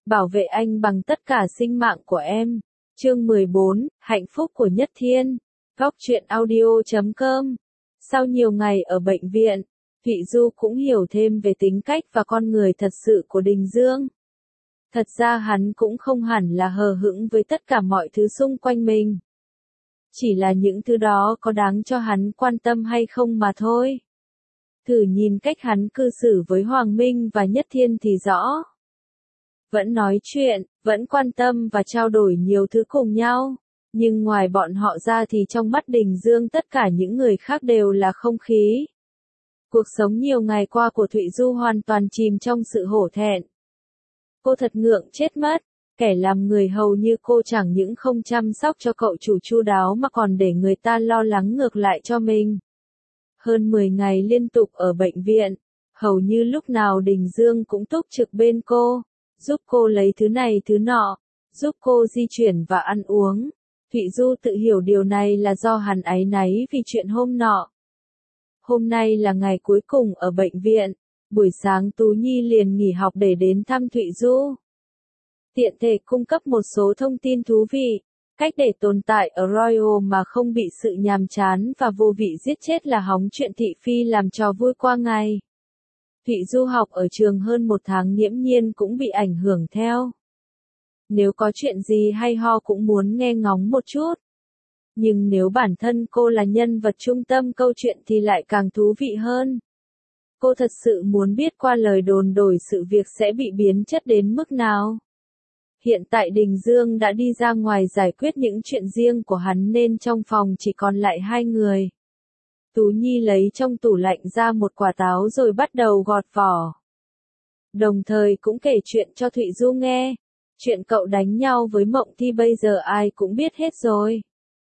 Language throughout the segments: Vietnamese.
bảo vệ anh bằng tất cả sinh mạng của em. Chương 14, hạnh phúc của Nhất Thiên. Góc truyện audio.com. Sau nhiều ngày ở bệnh viện, Thụy Du cũng hiểu thêm về tính cách và con người thật sự của Đình Dương. Thật ra hắn cũng không hẳn là hờ hững với tất cả mọi thứ xung quanh mình. Chỉ là những thứ đó có đáng cho hắn quan tâm hay không mà thôi. Thử nhìn cách hắn cư xử với Hoàng Minh và Nhất Thiên thì rõ. Vẫn nói chuyện, vẫn quan tâm và trao đổi nhiều thứ cùng nhau. Nhưng ngoài bọn họ ra thì trong mắt Đình Dương tất cả những người khác đều là không khí. Cuộc sống nhiều ngày qua của Thụy Du hoàn toàn chìm trong sự hổ thẹn. Cô thật ngượng chết mất, kẻ làm người hầu như cô chẳng những không chăm sóc cho cậu chủ chu đáo mà còn để người ta lo lắng ngược lại cho mình. Hơn 10 ngày liên tục ở bệnh viện, hầu như lúc nào Đình Dương cũng túc trực bên cô, giúp cô lấy thứ này thứ nọ, giúp cô di chuyển và ăn uống. Thụy Du tự hiểu điều này là do hắn áy náy vì chuyện hôm nọ. Hôm nay là ngày cuối cùng ở bệnh viện, buổi sáng Tú Nhi liền nghỉ học để đến thăm Thụy Du. Tiện thể cung cấp một số thông tin thú vị, cách để tồn tại ở Royal mà không bị sự nhàm chán và vô vị giết chết là hóng chuyện thị phi làm trò vui qua ngày. Thụy Du học ở trường hơn 1 tháng nghiễm nhiên cũng bị ảnh hưởng theo. Nếu có chuyện gì hay ho cũng muốn nghe ngóng một chút. Nhưng nếu bản thân cô là nhân vật trung tâm câu chuyện thì lại càng thú vị hơn. Cô thật sự muốn biết qua lời đồn đổi sự việc sẽ bị biến chất đến mức nào. Hiện tại Đình Dương đã đi ra ngoài giải quyết những chuyện riêng của hắn nên trong phòng chỉ còn lại 2 người. Tú Nhi lấy trong tủ lạnh ra một quả táo rồi bắt đầu gọt vỏ. Đồng thời cũng kể chuyện cho Thụy Du nghe. Chuyện cậu đánh nhau với Mộng Thi bây giờ ai cũng biết hết rồi.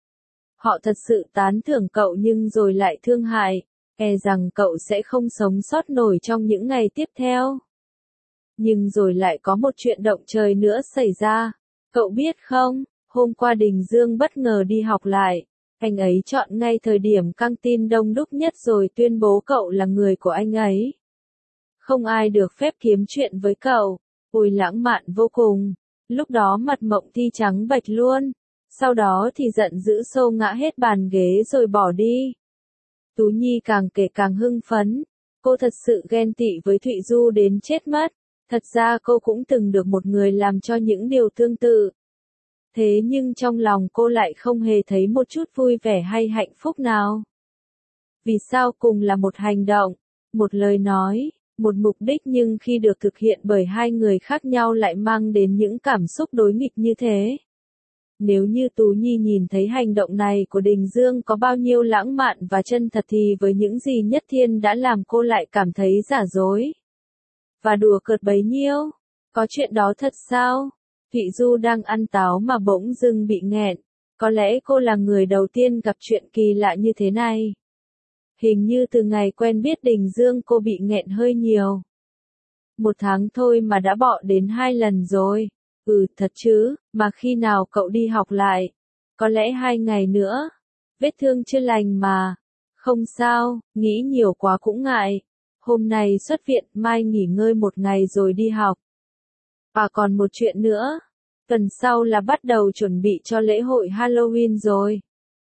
Họ thật sự tán thưởng cậu nhưng rồi lại thương hại, e rằng cậu sẽ không sống sót nổi trong những ngày tiếp theo. Nhưng rồi lại có một chuyện động trời nữa xảy ra. Cậu biết không, hôm qua Đình Dương bất ngờ đi học lại. Anh ấy chọn ngay thời điểm căng tin đông đúc nhất rồi tuyên bố cậu là người của anh ấy. Không ai được phép kiếm chuyện với cậu. Ôi lãng mạn vô cùng. Lúc đó mặt Mộng Thi trắng bệch luôn. Sau đó thì giận dữ xô ngã hết bàn ghế rồi bỏ đi. Tú Nhi càng kể càng hưng phấn. Cô thật sự ghen tị với Thụy Du đến chết mất. Thật ra cô cũng từng được một người làm cho những điều tương tự. Thế nhưng trong lòng cô lại không hề thấy một chút vui vẻ hay hạnh phúc nào. Vì sao cùng là một hành động, một lời nói, một mục đích nhưng khi được thực hiện bởi 2 người khác nhau lại mang đến những cảm xúc đối nghịch như thế? Nếu như Tú Nhi nhìn thấy hành động này của Đình Dương có bao nhiêu lãng mạn và chân thật thì với những gì Nhất Thiên đã làm cô lại cảm thấy giả dối. Và đùa cợt bấy nhiêu? Có chuyện đó thật sao? Thụy Du đang ăn táo mà bỗng dưng bị nghẹn. Có lẽ cô là người đầu tiên gặp chuyện kỳ lạ như thế này. Hình như từ ngày quen biết Đình Dương cô bị nghẹn hơi nhiều. 1 tháng thôi mà đã bọ đến 2 lần rồi. Thật chứ, mà khi nào cậu đi học lại? Có lẽ 2 ngày nữa. Vết thương chưa lành mà. Không sao, nghĩ nhiều quá cũng ngại. Hôm nay xuất viện, mai nghỉ ngơi 1 ngày rồi đi học. Và còn một chuyện nữa. Tuần sau là bắt đầu chuẩn bị cho lễ hội Halloween rồi.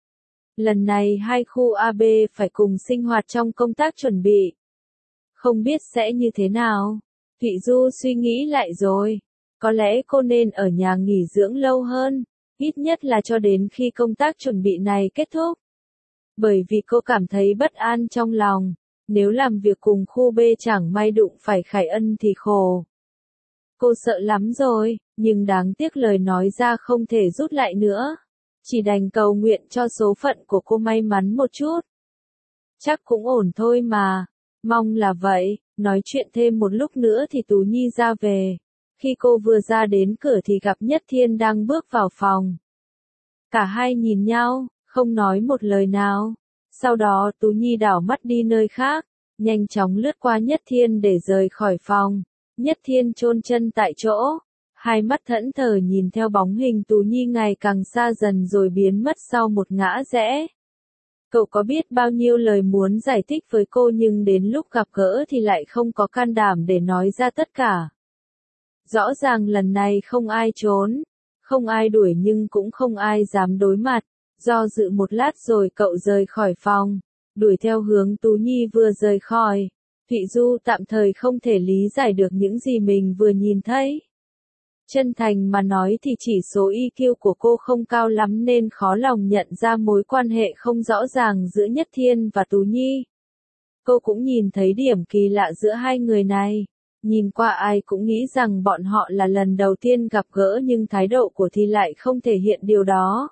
Lần này 2 khu AB phải cùng sinh hoạt trong công tác chuẩn bị. Không biết sẽ như thế nào. Thụy Du suy nghĩ lại rồi. Có lẽ cô nên ở nhà nghỉ dưỡng lâu hơn, ít nhất là cho đến khi công tác chuẩn bị này kết thúc. Bởi vì cô cảm thấy bất an trong lòng, nếu làm việc cùng khu B chẳng may đụng phải Khải Ân thì khổ. Cô sợ lắm rồi, nhưng đáng tiếc lời nói ra không thể rút lại nữa. Chỉ đành cầu nguyện cho số phận của cô may mắn một chút. Chắc cũng ổn thôi mà, mong là vậy. Nói chuyện thêm một lúc nữa thì Tú Nhi ra về. Khi cô vừa ra đến cửa thì gặp Nhất Thiên đang bước vào phòng. Cả hai nhìn nhau, không nói một lời nào. Sau đó Tú Nhi đảo mắt đi nơi khác, nhanh chóng lướt qua Nhất Thiên để rời khỏi phòng. Nhất Thiên chôn chân tại chỗ, hai mắt thẫn thờ nhìn theo bóng hình Tú Nhi ngày càng xa dần rồi biến mất sau một ngã rẽ. Cậu có biết bao nhiêu lời muốn giải thích với cô nhưng đến lúc gặp gỡ thì lại không có can đảm để nói ra tất cả. Rõ ràng lần này không ai trốn, không ai đuổi nhưng cũng không ai dám đối mặt. Do dự một lát rồi cậu rời khỏi phòng, đuổi theo hướng Tú Nhi vừa rời khỏi. Thụy Du tạm thời không thể lý giải được những gì mình vừa nhìn thấy. Chân thành mà nói thì chỉ số EQ của cô không cao lắm nên khó lòng nhận ra mối quan hệ không rõ ràng giữa Nhất Thiên và Tú Nhi. Cô cũng nhìn thấy điểm kỳ lạ giữa hai người này. Nhìn qua ai cũng nghĩ rằng bọn họ là lần đầu tiên gặp gỡ nhưng thái độ của Thi lại không thể hiện điều đó.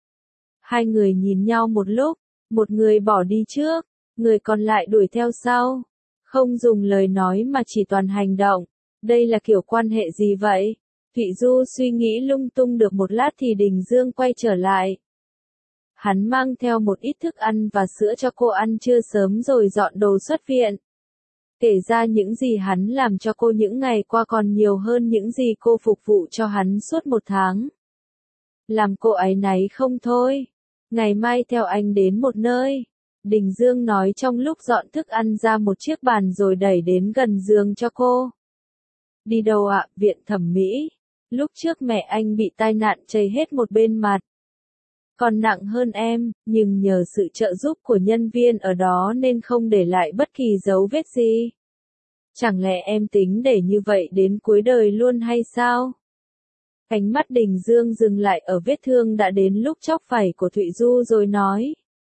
Hai người nhìn nhau một lúc, một người bỏ đi trước, người còn lại đuổi theo sau. Không dùng lời nói mà chỉ toàn hành động. Đây là kiểu quan hệ gì vậy? Thụy Du suy nghĩ lung tung được một lát thì Đình Dương quay trở lại. Hắn mang theo một ít thức ăn và sữa cho cô ăn trưa sớm rồi dọn đồ xuất viện. Kể ra những gì hắn làm cho cô những ngày qua còn nhiều hơn những gì cô phục vụ cho hắn suốt một tháng. Làm cô áy náy không thôi. Ngày mai theo anh đến một nơi. Đình Dương nói trong lúc dọn thức ăn ra một chiếc bàn rồi đẩy đến gần giường cho cô. Đi đâu ạ? Viện thẩm mỹ. Lúc trước mẹ anh bị tai nạn chảy hết một bên mặt. Còn nặng hơn em, nhưng nhờ sự trợ giúp của nhân viên ở đó nên không để lại bất kỳ dấu vết gì. Chẳng lẽ em tính để như vậy đến cuối đời luôn hay sao? Ánh mắt Đình Dương dừng lại ở vết thương đã đến lúc chóc vảy của Thụy Du rồi nói.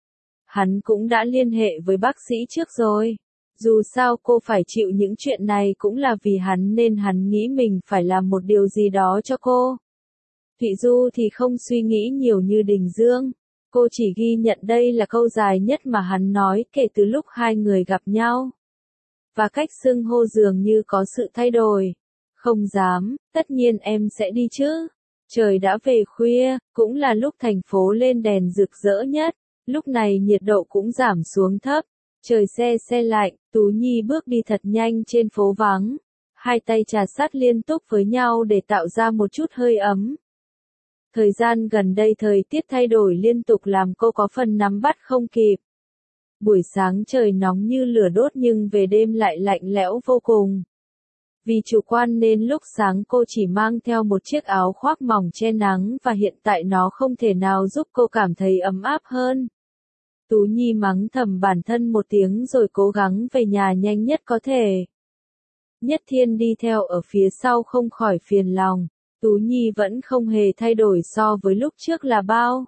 Hắn cũng đã liên hệ với bác sĩ trước rồi. Dù sao cô phải chịu những chuyện này cũng là vì hắn nên hắn nghĩ mình phải làm một điều gì đó cho cô. Thụy Du thì không suy nghĩ nhiều như Đình Dương. Cô chỉ ghi nhận đây là câu dài nhất mà hắn nói kể từ lúc hai người gặp nhau. Và cách xưng hô dường như có sự thay đổi. Không dám, tất nhiên em sẽ đi chứ. Trời đã về khuya, cũng là lúc thành phố lên đèn rực rỡ nhất. Lúc này nhiệt độ cũng giảm xuống thấp. Trời se lạnh, Tú Nhi bước đi thật nhanh trên phố vắng. Hai tay chà sát liên tục với nhau để tạo ra một chút hơi ấm. Thời gian gần đây thời tiết thay đổi liên tục làm cô có phần nắm bắt không kịp. Buổi sáng trời nóng như lửa đốt nhưng về đêm lại lạnh lẽo vô cùng. Vì chủ quan nên lúc sáng cô chỉ mang theo một chiếc áo khoác mỏng che nắng và hiện tại nó không thể nào giúp cô cảm thấy ấm áp hơn. Tú Nhi mắng thầm bản thân một tiếng rồi cố gắng về nhà nhanh nhất có thể. Nhất Thiên đi theo ở phía sau không khỏi phiền lòng. Tú Nhi vẫn không hề thay đổi so với lúc trước là bao.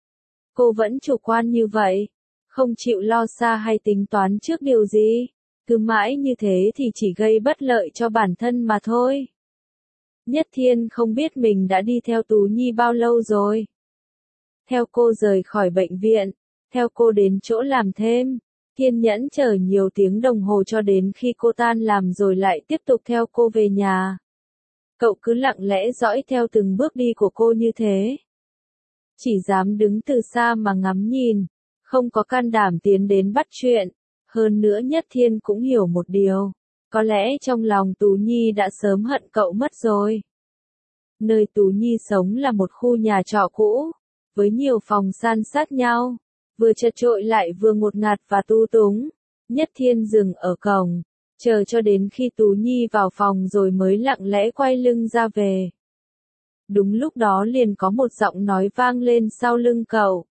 Cô vẫn chủ quan như vậy, không chịu lo xa hay tính toán trước điều gì. Cứ mãi như thế thì chỉ gây bất lợi cho bản thân mà thôi. Nhất Thiên không biết mình đã đi theo Tú Nhi bao lâu rồi. Theo cô rời khỏi bệnh viện, theo cô đến chỗ làm thêm, kiên nhẫn chờ nhiều tiếng đồng hồ cho đến khi cô tan làm rồi lại tiếp tục theo cô về nhà. Cậu cứ lặng lẽ dõi theo từng bước đi của cô như thế. Chỉ dám đứng từ xa mà ngắm nhìn, không có can đảm tiến đến bắt chuyện. Hơn nữa Nhất Thiên cũng hiểu một điều, có lẽ trong lòng Tú Nhi đã sớm hận cậu mất rồi. Nơi Tú Nhi sống là một khu nhà trọ cũ, với nhiều phòng san sát nhau, vừa chật chội lại vừa ngột ngạt và tu túng. Nhất Thiên dừng ở cổng, chờ cho đến khi Tú Nhi vào phòng rồi mới lặng lẽ quay lưng ra về. Đúng lúc đó liền có một giọng nói vang lên sau lưng cậu.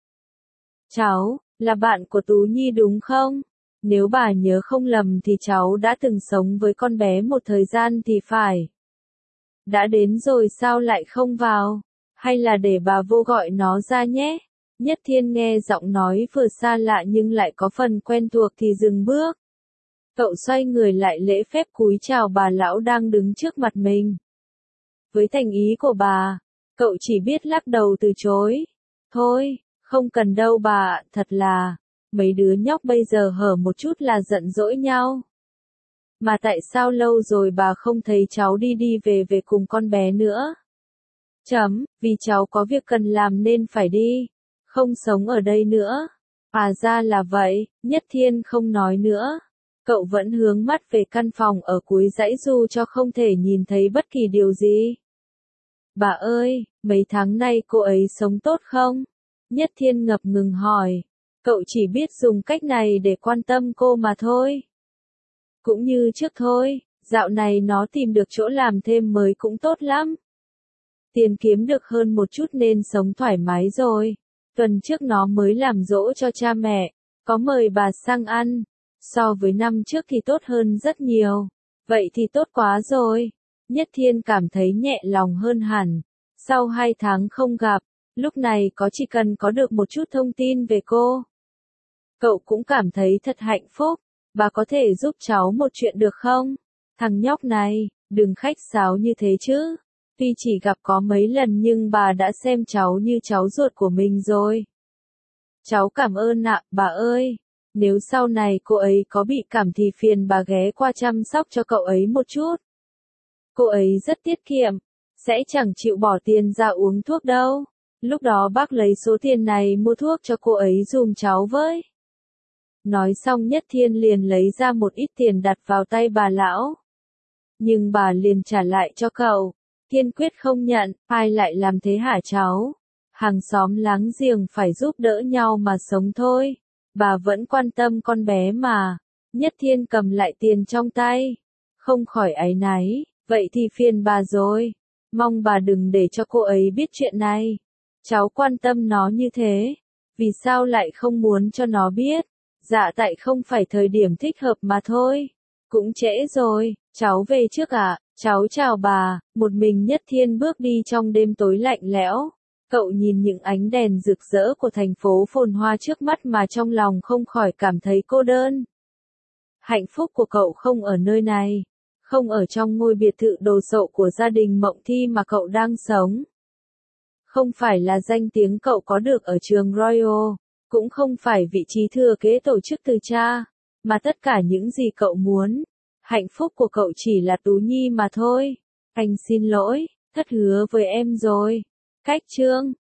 Cháu, là bạn của Tú Nhi đúng không? Nếu bà nhớ không lầm thì cháu đã từng sống với con bé một thời gian thì phải. Đã đến rồi sao lại không vào? Hay là để bà vô gọi nó ra nhé? Nhất Thiên nghe giọng nói vừa xa lạ nhưng lại có phần quen thuộc thì dừng bước. Cậu xoay người lại lễ phép cúi chào bà lão đang đứng trước mặt mình. Với thành ý của bà, cậu chỉ biết lắc đầu từ chối. Thôi, không cần đâu bà ạ, thật là, mấy đứa nhóc bây giờ hở một chút là giận dỗi nhau. Mà tại sao lâu rồi bà không thấy cháu đi về cùng con bé nữa? Vì cháu có việc cần làm nên phải đi, không sống ở đây nữa. À ra là vậy, Nhất Thiên không nói nữa. Cậu vẫn hướng mắt về căn phòng ở cuối dãy dù cho không thể nhìn thấy bất kỳ điều gì. Bà ơi, mấy tháng nay cô ấy sống tốt không? Nhất Thiên ngập ngừng hỏi. Cậu chỉ biết dùng cách này để quan tâm cô mà thôi. Cũng như trước thôi, Dạo này nó tìm được chỗ làm thêm mới cũng tốt lắm. Tiền kiếm được hơn một chút nên sống thoải mái rồi. Tuần trước nó mới làm giỗ cho cha mẹ, có mời bà sang ăn. So với năm trước thì tốt hơn rất nhiều. Vậy thì tốt quá rồi. Nhất Thiên cảm thấy nhẹ lòng hơn hẳn. Sau 2 tháng không gặp, lúc này chỉ cần có được một chút thông tin về cô. Cậu cũng cảm thấy thật hạnh phúc. Bà có thể giúp cháu một chuyện được không? Thằng nhóc này, đừng khách sáo như thế chứ. Tuy chỉ gặp có mấy lần nhưng bà đã xem cháu như cháu ruột của mình rồi. Cháu cảm ơn ạ, bà ơi. Nếu sau này cô ấy có bị cảm thì phiền bà ghé qua chăm sóc cho cậu ấy một chút. Cô ấy rất tiết kiệm, sẽ chẳng chịu bỏ tiền ra uống thuốc đâu. Lúc đó bác lấy số tiền này mua thuốc cho cô ấy giùm cháu với. Nói xong Nhất Thiên liền lấy ra một ít tiền đặt vào tay bà lão. Nhưng bà liền trả lại cho cậu. Kiên quyết không nhận, ai lại làm thế hả cháu? Hàng xóm láng giềng phải giúp đỡ nhau mà sống thôi. Bà vẫn quan tâm con bé mà. Nhất Thiên cầm lại tiền trong tay. Không khỏi áy náy, vậy thì phiền bà rồi. Mong bà đừng để cho cô ấy biết chuyện này. Cháu quan tâm nó như thế. Vì sao lại không muốn cho nó biết? Dạ tại không phải thời điểm thích hợp mà thôi. Cũng trễ rồi, cháu về trước ạ. Cháu chào bà. Một mình Nhất Thiên bước đi trong đêm tối lạnh lẽo. Cậu nhìn những ánh đèn rực rỡ của thành phố phồn hoa trước mắt mà trong lòng không khỏi cảm thấy cô đơn. Hạnh phúc của cậu không ở nơi này, không ở trong ngôi biệt thự đồ sộ của gia đình Mộng Thi mà cậu đang sống. Không phải là danh tiếng cậu có được ở trường Royal, cũng không phải vị trí thừa kế tổ chức từ cha, mà tất cả những gì cậu muốn. Hạnh phúc của cậu chỉ là Tú Nhi mà thôi. Anh xin lỗi, thất hứa với em rồi. Cách chương